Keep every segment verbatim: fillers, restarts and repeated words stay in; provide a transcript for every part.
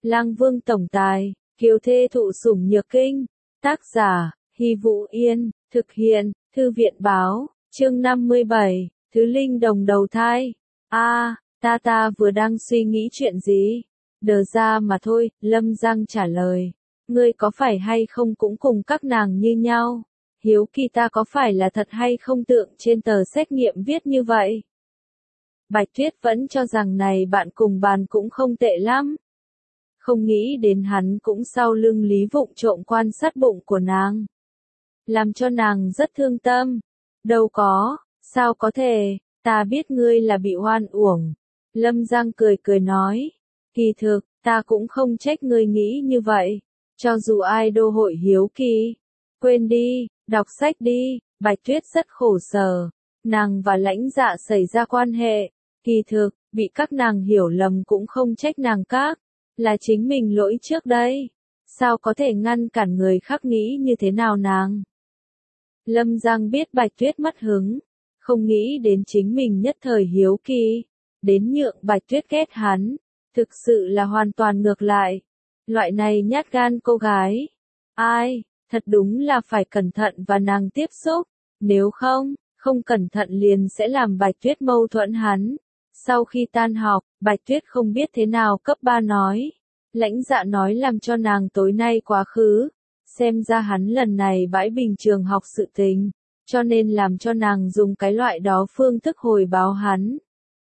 Lang Vương tổng tài, kiều thê thụ sủng nhược kinh. Tác giả, Hy Vũ Yên, thực hiện, Thư viện báo, chương năm mươi bảy, Thứ Linh Đồng đầu thai. A, à, ta ta vừa đang suy nghĩ chuyện gì? Đờ ra mà thôi, Lâm Giang trả lời. Ngươi có phải hay không cũng cùng các nàng như nhau? Hiếu kỳ ta có phải là thật hay không tượng trên tờ xét nghiệm viết như vậy? Bạch Tuyết vẫn cho rằng này bạn cùng bàn cũng không tệ lắm. Không nghĩ đến hắn cũng sau lưng Lý vụng trộm quan sát bụng của nàng. Làm cho nàng rất thương tâm. Đâu có, sao có thể, ta biết ngươi là bị hoan uổng. Lâm Giang cười cười nói. Kỳ thực, ta cũng không trách ngươi nghĩ như vậy. Cho dù ai đô hội hiếu kỳ. Quên đi, đọc sách đi, Bạch Tuyết rất khổ sở. Nàng và Lãnh Dạ xảy ra quan hệ. Kỳ thực, bị các nàng hiểu lầm cũng không trách nàng các. Là chính mình lỗi trước đây. Sao có thể ngăn cản người khác nghĩ như thế nào nàng? Lâm Giang biết Bạch Tuyết mất hứng. Không nghĩ đến chính mình nhất thời hiếu kỳ. Đến nhượng Bạch Tuyết ghét hắn. Thực sự là hoàn toàn ngược lại. Loại này nhát gan cô gái. Ai, thật đúng là phải cẩn thận và nàng tiếp xúc. Nếu không, không cẩn thận liền sẽ làm Bạch Tuyết mâu thuẫn hắn. Sau khi tan học, Bạch Tuyết không biết thế nào cấp ba nói. Lãnh Dạ nói làm cho nàng tối nay quá khứ. Xem ra hắn lần này bãi bình trường học sự tình. Cho nên làm cho nàng dùng cái loại đó phương thức hồi báo hắn.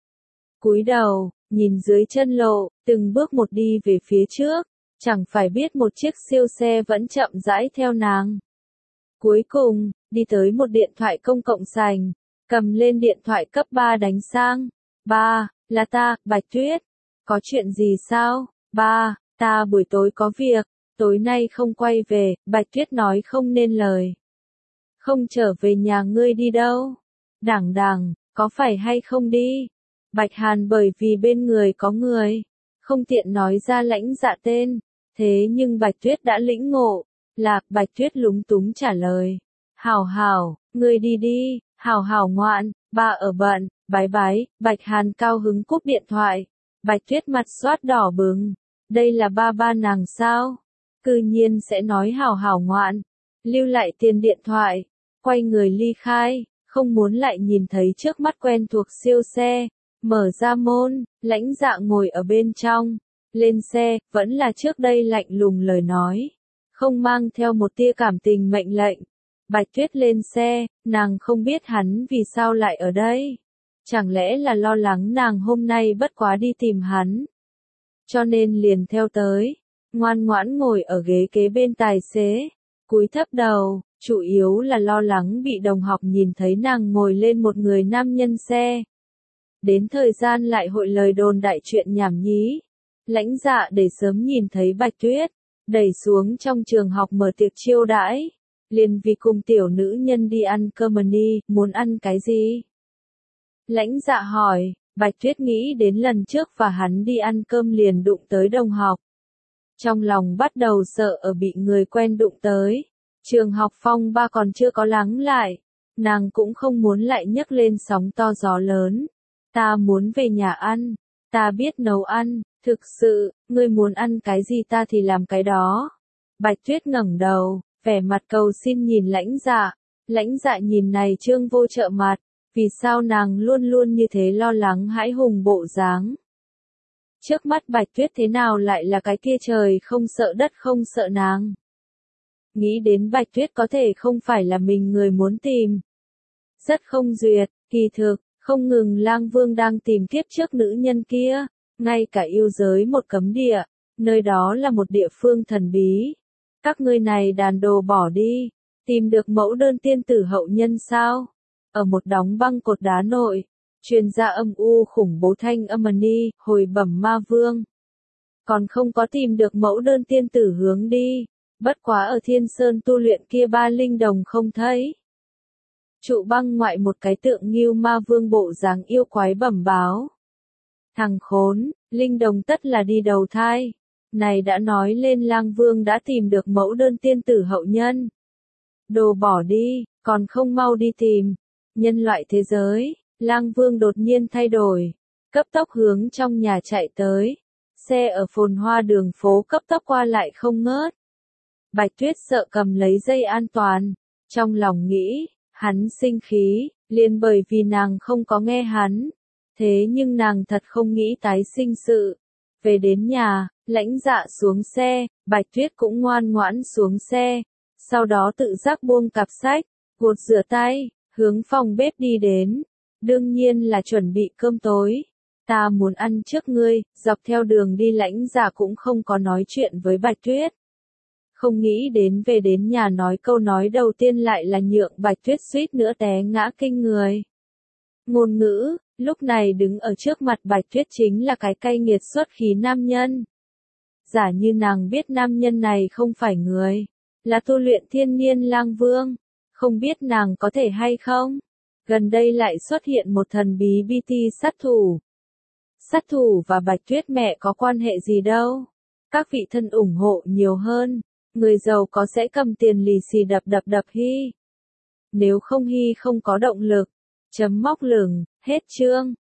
Cúi đầu, nhìn dưới chân lộ, từng bước một đi về phía trước. Chẳng phải biết một chiếc siêu xe vẫn chậm rãi theo nàng. Cuối cùng, đi tới một điện thoại công cộng sành. Cầm lên điện thoại cấp ba đánh sang. Ba, là ta, Bạch Tuyết. Có chuyện gì sao? Ba, ta buổi tối có việc, tối nay không quay về, Bạch Tuyết nói không nên lời. Không trở về nhà ngươi đi đâu? Đảng đảng, có phải hay không đi? Bạch Hàn bởi vì bên người có người, không tiện nói ra Lãnh Dạ tên, thế nhưng Bạch Tuyết đã lĩnh ngộ, là, Bạch Tuyết lúng túng trả lời. Hảo hảo, ngươi đi đi, hảo hảo ngoạn, ba ở bận. Bái bái, Bạch Hàn cao hứng cúp điện thoại. Bạch Tuyết mặt xoát đỏ bừng. Đây là ba ba nàng sao? Cư nhiên sẽ nói hảo hảo ngoạn. Lưu lại tiền điện thoại. Quay người ly khai. Không muốn lại nhìn thấy trước mắt quen thuộc siêu xe. Mở ra môn, Lãnh Dạ ngồi ở bên trong. Lên xe, vẫn là trước đây lạnh lùng lời nói. Không mang theo một tia cảm tình mệnh lệnh. Bạch Tuyết lên xe, nàng không biết hắn vì sao lại ở đây. Chẳng lẽ là lo lắng nàng hôm nay bất quá đi tìm hắn. Cho nên liền theo tới. Ngoan ngoãn ngồi ở ghế kế bên tài xế. Cúi thấp đầu, chủ yếu là lo lắng bị đồng học nhìn thấy nàng ngồi lên một người nam nhân xe. Đến thời gian lại hội lời đồn đại chuyện nhảm nhí. Lãnh Dạ để sớm nhìn thấy Bạch Tuyết. Đẩy xuống trong trường học mở tiệc chiêu đãi. Liền vì cùng tiểu nữ nhân đi ăn cơm đi, muốn ăn cái gì? Lãnh Dạ hỏi, Bạch Tuyết nghĩ đến lần trước và hắn đi ăn cơm liền đụng tới đồng học. Trong lòng bắt đầu sợ ở bị người quen đụng tới. Trường học phong ba còn chưa có lắng lại. Nàng cũng không muốn lại nhấc lên sóng to gió lớn. Ta muốn về nhà ăn. Ta biết nấu ăn. Thực sự, ngươi muốn ăn cái gì ta thì làm cái đó. Bạch Tuyết ngẩng đầu, vẻ mặt cầu xin nhìn Lãnh Dạ. Lãnh Dạ nhìn này trương vô trợ mặt. Vì sao nàng luôn luôn như thế lo lắng hãi hùng bộ dáng? Trước mắt Bạch Tuyết thế nào lại là cái kia trời không sợ đất không sợ nàng? Nghĩ đến Bạch Tuyết có thể không phải là mình người muốn tìm. Rất không duyệt, kỳ thực, không ngừng Lang Vương đang tìm kiếp trước nữ nhân kia, ngay cả yêu giới một cấm địa, nơi đó là một địa phương thần bí. Các ngươi này đàn đồ bỏ đi, tìm được mẫu đơn tiên tử hậu nhân sao? Ở một đóng băng cột đá nội, truyền ra âm u khủng bố thanh âm ni, hồi bẩm ma vương. Còn không có tìm được mẫu đơn tiên tử hướng đi, bất quá ở Thiên Sơn tu luyện kia ba linh đồng không thấy. Trụ băng ngoại một cái tượng nghiêu ma vương bộ dáng yêu quái bẩm báo. Thằng khốn, linh đồng tất là đi đầu thai. Này đã nói lên Lang Vương đã tìm được mẫu đơn tiên tử hậu nhân. Đồ bỏ đi, còn không mau đi tìm. Nhân loại thế giới, Lang Vương đột nhiên thay đổi, cấp tốc hướng trong nhà chạy tới. xe ở phồn hoa đường phố cấp tốc qua lại không ngớt. Bạch Tuyết sợ cầm lấy dây an toàn, trong lòng nghĩ, hắn sinh khí, liền bởi vì nàng không có nghe hắn. Thế nhưng nàng thật không nghĩ tái sinh sự. Về đến nhà, Lãnh Dạ xuống xe, Bạch Tuyết cũng ngoan ngoãn xuống xe, sau đó tự giác buông cặp sách, gột rửa tay, hướng phòng bếp đi đến. Đương nhiên là chuẩn bị cơm tối. Ta muốn ăn trước ngươi, dọc theo đường đi Lãnh Dạ cũng không có nói chuyện với Bạch Tuyết. Không nghĩ đến về đến nhà nói câu nói đầu tiên lại là nhượng Bạch Tuyết suýt nữa té ngã kinh người. Ngôn ngữ, lúc này đứng ở trước mặt Bạch Tuyết chính là cái cay nghiệt xuất khí nam nhân. Giả như nàng biết nam nhân này không phải người, là tu luyện thiên niên lang vương, không biết nàng có thể hay không. Gần đây lại xuất hiện một thần bí bê tê sát thủ. Sát thủ và Bạch Tuyết mẹ có quan hệ gì đâu. Các vị thân ủng hộ nhiều hơn. Người giàu có sẽ cầm tiền lì xì đập đập đập Hy. Nếu không Hy không có động lực. Chấm móc lửng, hết chương.